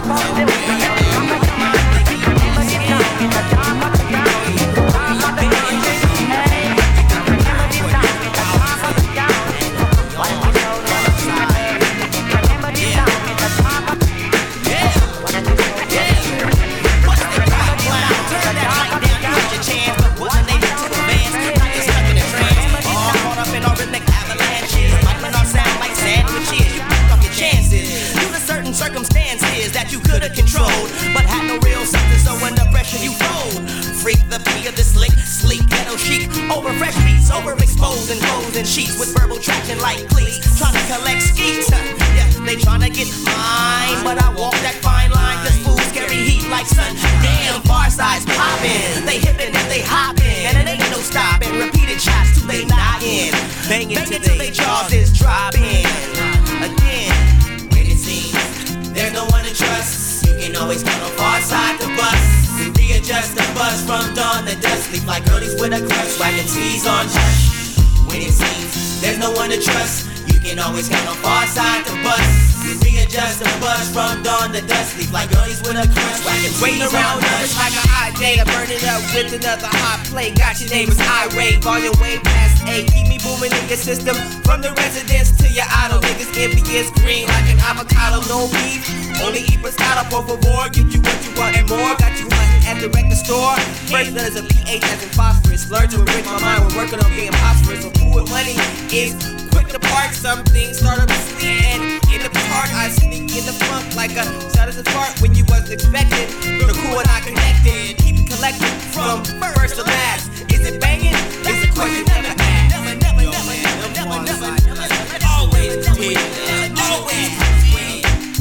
Remember Over fresh beats, overexposing hoes and sheets with verbal traction like cleats. Trying to collect skeets, huh? Yeah, they trying to get mine, but I walk that fine line. Cause fools carry heat like sun. Damn, far sides poppin', they hippin' and they hoppin', and it ain't no stoppin'. Repeated shots till they knockin', bangin' till they jaws is droppin'. Again, when it seems there's no one to trust, you can always count on far side to bust. We readjust the buzz from dawn to dusk. Sleep like girlies with a crush, wagging T's on hush. When it seems there's no one to trust, you can always count on far side to bust. We readjust the buzz from dawn to dusk. Sleep like girlies with a crush, wagging T's on hush. Like a hot day, I burn it up with another hot play. Got your neighbor's highway, volume way past eight. Keep me booming in your system, from the residence to your idle. Niggas envious green like an avocado, no beef. Only eat pescado, por favor. Give you what you want and more. Got you hunting at the record store. First letters of pH as in phosphorus. Learn to enrich my mind when working on being prosperous. So cool with money is quick to park. Some things start up to sleep and in the park I sneak in the funk like a shot of the spark when you wasn't expecting. The cool and I connected. Keep it collected from first to last. Is it banging? It's a question never asked. Never, never, never, never, never, never. Always win. Always win.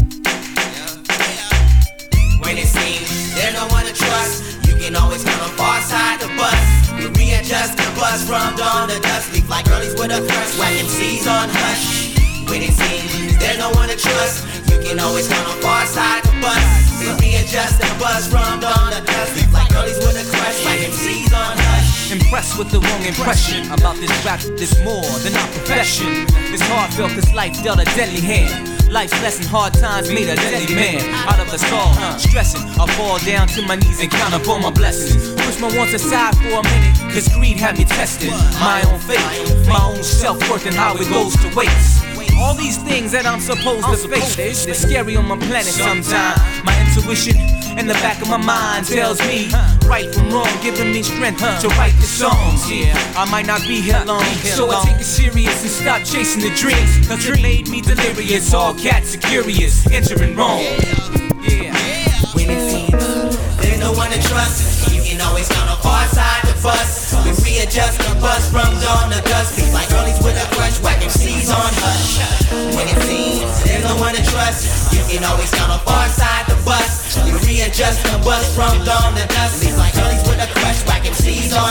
When it seems there's no one to trust, you can always count on far side to bust. We readjust the bus from dawn to dusk. Sleep like girlies with a crush, whacking C's on hush. When it seems there's no one to trust, you can always count on far side to bust. We readjust the bus from dawn to dusk. Sleep like girlies with a crush, whacking C's on hush. Impressed with the wrong impression about this rap, this more than our profession. It's heartfelt cause life dealt a deadly hand. Life's lesson, hard times made a deadly man out of us all. Stressing, I fall down to my knees and count up all my blessings. Push my wants aside for a minute, cause greed had me tested. My own faith, my own self-worth and how it goes to waste. All these things that I'm supposed to face, they're scary on my planet sometimes. My intuition in the back of my mind tells me right from wrong, giving me strength to write the songs. Yeah, I might not be here long, so I take it serious and stop chasing the dreams. Cause it made me delirious, all cats are curious, entering wrong. Yeah, when it seems there's no one to trust, you can always count on far side to bust. We readjust the bus from dawn to dusk. Sleep like girlies with a crush, whacking C's on hush. When it seems there's no one to trust, you can always count on far side to bust. We readjust the bus from dawn to dusk. Sleep like girlies with a crush, whacking C's on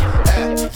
hush.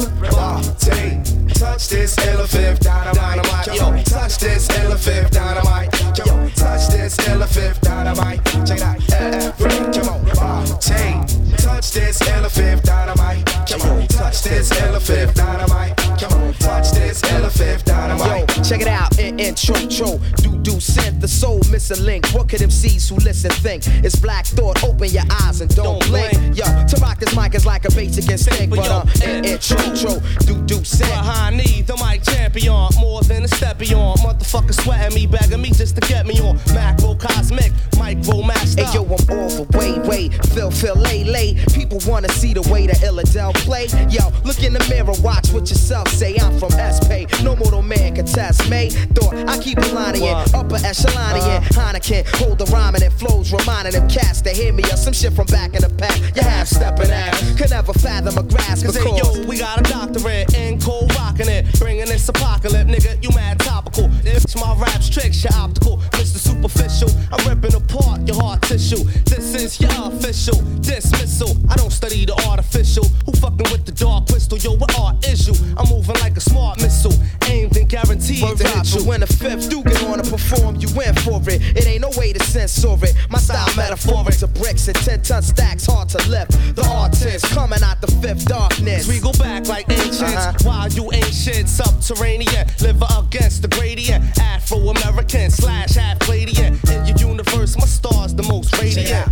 Everybody touch this elephant dynamite. Yo, touch this elephant dynamite. Yo, touch this elephant dynamite. Check it out. Everybody, come on, touch this elephant dynamite. Come on, touch this elephant dynamite. Come on, touch this elephant dynamite. Yo, check it out. In intro, tro, do do sent the soul missing link. What could M Cs who listen think? It's black thought. Open your eyes and don't blink. Yo, to rock this mic is like a basic instinct, but um, in intro, tro, do do sent. Behind me, the mic champion, more than a steppy on. Motherfucker sweating me, begging me just to get me on. Macro cosmic, micro master. Hey yo, I'm all the way, way, Phil, Phil, lay, lay. People wanna see the way that Illadel play. Yo, look in the mirror, watch what yourself say. I'm from S-Pay, no mortal man can test me. Thought I keep a line in, upper echelon in. Heineken, hold the rhyming and flows, reminding them cats to hear me or some shit from back in the pack. You half stepping ass, could never fathom a grasp. Cause hey yo, we got a doctorate in cold rocking it, bringing this apocalypse, nigga. You mad topical. It's my rap's tricks, your optical, Mister Superficial. I'm ripping apart your heart tissue. This is your official dismissal. I don't study the artificial. Who fucking with the dark crystal? Yo, what art is you? I'm moving like a smart missile, aimed and guaranteed Word to hit you. When the fifth do get on to perform, you went for it. It ain't no way to censor it. My style metaphoric to bricks and ten ton stacks, hard to lift. The artist coming out the fifth darkness. We go back like ancients, uh-huh. while you ancient subterranean, live against the gradient. Afro-American slash half Palladian. In your universe, my star's the most radiant.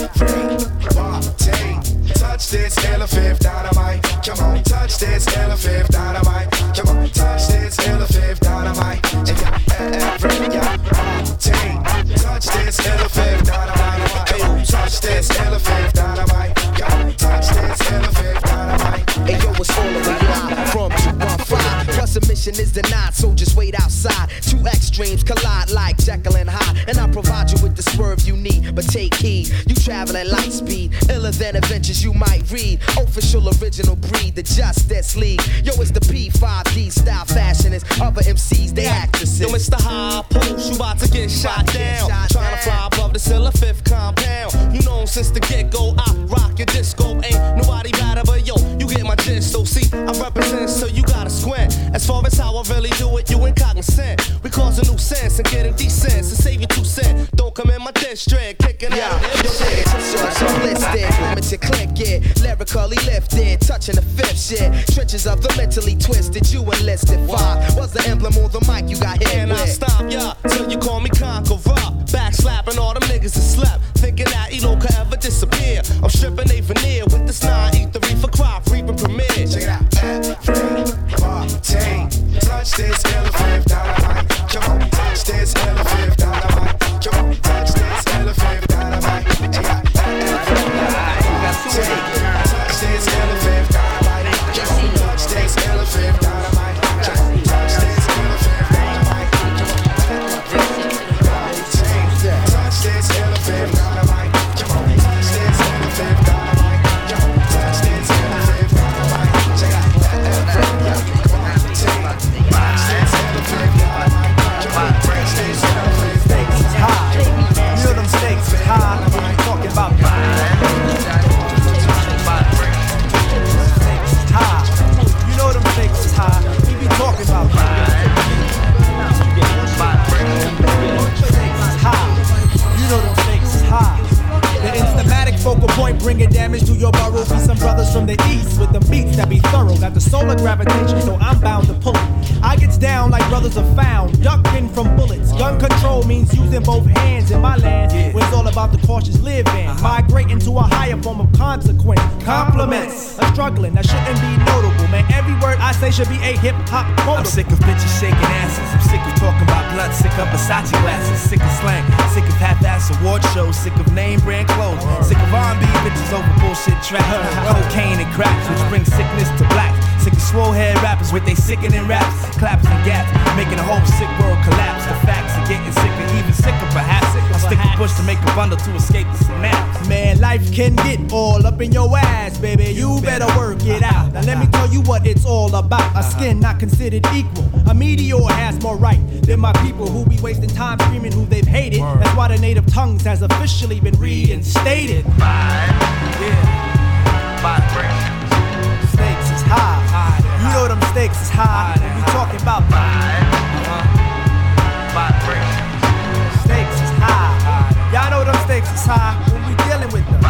Touch this elephant dynamite. Come on, touch this elephant dynamite. Come on, touch this elephant dynamite. Everybody, touch this elephant dynamite. Come on, touch this elephant dynamite. Come on, touch this elephant dynamite. Hey yo, it's all the way live from two one five. Plus submission is denied, so just wait outside. Two extremes collide like Jekyll and Hyde, and I provide you with the swerve you need, but take heed. You travel at light speed, iller than adventures you might read. Official original breed, the Justice League. Yo, it's the P five D style fashionist. Other M Cs, they actresses. Yo, Mister High Post, you about to get shot down. Trying to fly above the Silla Fifth compound. You know since the get-go, I rock your disco. Ain't nobody better, but yo, you get my gist. So see, I represent, so you gotta squint. As far as how I really do it, you ain't cognizant. We cause a new sense and getting decent. So save your two cents. Don't come in my district, kicking yeah. and with. I stop ya till you call me conqueror. Back slapping all them niggas that slept, thinking that Elo could ever disappear. I'm stripping a veneer with this nine, eat the reefer crop, reaping premiere. Check it out. Everything, touch this elephant dynamite. Come on, touch this elephant dynamite. Come on, touch this elephant dynamite. Touch this elephant dynamite. Come on, touch this elephant dynamite. Come on, touch this elephant dynamite. Touch this elephant dynamite. Come on, touch this elephant dynamite. Come on, touch this elephant dynamite. Check out. Stakes is high. You know them stakes is high. Talking about stakes is high. You know them stakes is high. We be talking about stakes is high. You know them stakes is high. The instamatic focal point bringing damage to your burrow. Be some brothers from the east with the beats that be thorough. Got the solar gravitation, so I'm bound to pull it. I gets down like brothers are found, ducking from bullets. Gun control means using both hands in my land, where it's all about the cautious living. Migrating to a higher form of consequence. Compliments, a struggling that shouldn't be notable. Man, every word I say should be a hip hop quote. I'm sick of bitches shaking asses. I'm sick of talking about blood. Sick of Versace glasses. Sick of slang. Sick of half-ass award shows. Sick of name brand clothes. Sick of R and B bitches over bullshit tracks. Cocaine and cracks, which brings sickness to black. Sick of swole head rappers with they sickening raps, claps and gaps, making the whole sick world collapse. The facts are getting sicker, even sicker perhaps. I stick a push to make a bundle to escape the synapse. Man, life can get all up in your ass, baby. You better work it out. Now let me tell you what it's all about. A skin not considered equal. A meteor has more right than my people who be wasting time screaming who they've hated. That's why the native tongues has officially been reinstated. Yeah. Stakes is high. You know them stakes is high. We talking about stakes is high. Y'all know them stakes is high when we dealing with them.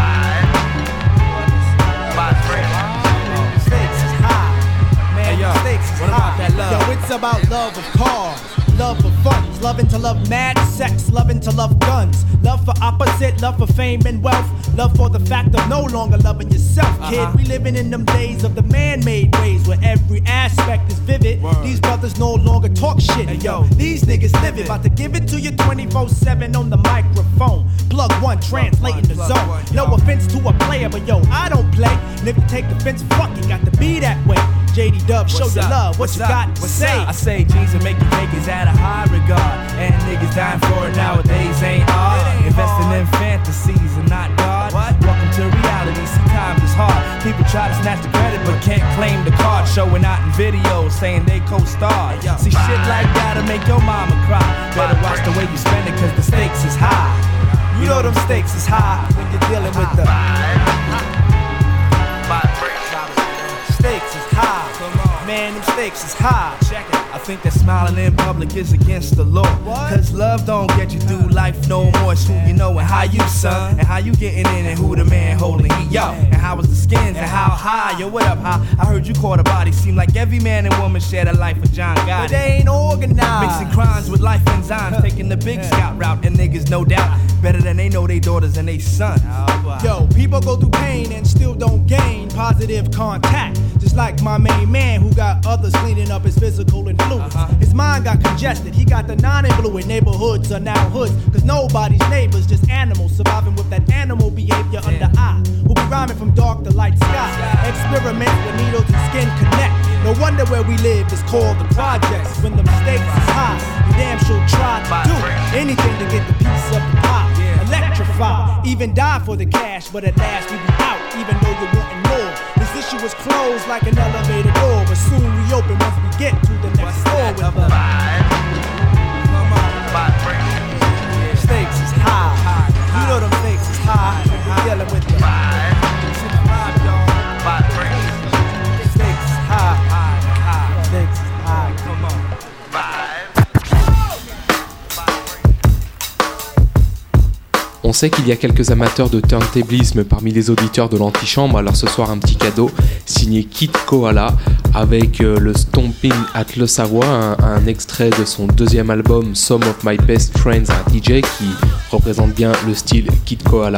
Stakes is high. Man, hey, yo, stakes is what high. about that love? Yo, it's about love of cars. Love for funds, loving to love mad sex, loving to love guns, love for opposite, love for fame and wealth, love for the fact of no longer loving yourself, kid. Uh-huh. We living in them days of the man-made ways where every aspect is vivid. Word. These brothers no longer talk shit. Hey, yo, these niggas live it. About to give it to you twenty-four seven on the microphone. Plug one, translating the zone. One, no offense to a player, but yo, I don't play. And if you take offense, fuck it, got to be that way. J D Dub, show your love, what you got to say? I say G's and make you take is at a high regard. And niggas dying for it nowadays ain't hard. Investing in fantasies and not God. Welcome to reality, see times is hard. People try to snatch the credit but can't claim the card. Showing out in videos saying they co-starred. See shit like that'll make your mama cry. Better watch the way you spend it cause the stakes is high. You know them stakes is high when you're dealing with the stakes is high. Man, them stakes is high. Check it. I think that smiling in public is against the law. What? Cause love don't get you through life no more. It's who you know and how you son. And how you getting in and who the man holding heat. Yo, and how was the skins and how high. Yo, what up, how? I heard you caught a body. Seem like every man and woman shared a life with John Gotti. But they ain't organized. Mixing crimes with life enzymes. Taking the big scout route. And niggas no doubt better than they know they daughters and they sons. Yo, people go through pain and still don't gain positive contact. Just like my main man who got others cleaning up his physical influence. Uh-huh. His mind got congested, he got the non-influent. Neighborhoods are now hoods, cause nobody's neighbors, just animals surviving with that animal behavior yeah. under eye. Who be rhyming from dark to light sky. Experiment with needles and skin connect. No wonder where we live is called the projects. When the stakes is high, you damn sure try to do anything to get the piece of the pie. Yeah. electrify. Even die for the cash, but at last we be out, even though you wanting more. This issue was closed like an elevator door, but soon we open once we get to the next floor with the vibe. Come on, vibe. Stakes is high. You know them stakes is high. We're dealing with the vibe. Stakes is high. Stakes is high. Come on. On sait qu'il y a quelques amateurs de turntablisme parmi les auditeurs de l'Antichambre, alors ce soir un petit cadeau signé Kid Koala avec euh, le Stomping at Le Savoie, un, un extrait de son deuxième album Some of My Best Friends, un D J qui représente bien le style Kid Koala.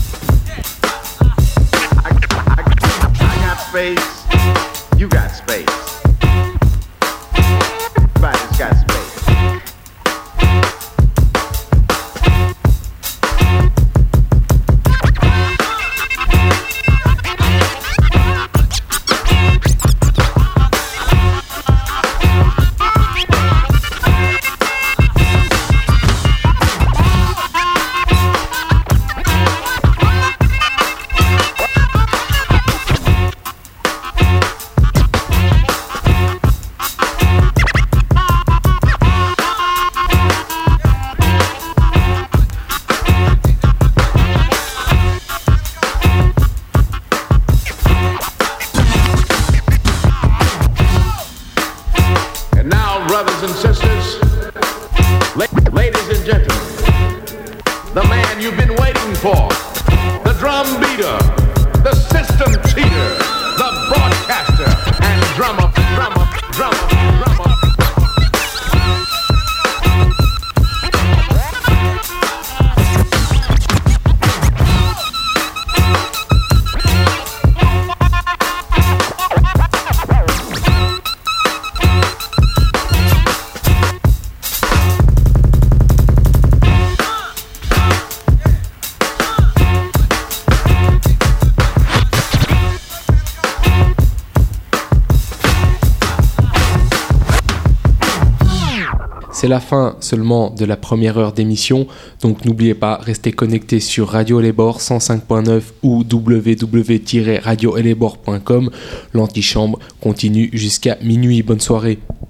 I got space, you got space. Everybody's got space. C'est la fin seulement de la première heure d'émission, donc n'oubliez pas, restez connectés sur Radio Elébor cent cinq point neuf ou w w w tiret radio elébor point com. L'Antichambre continue jusqu'à minuit. Bonne soirée.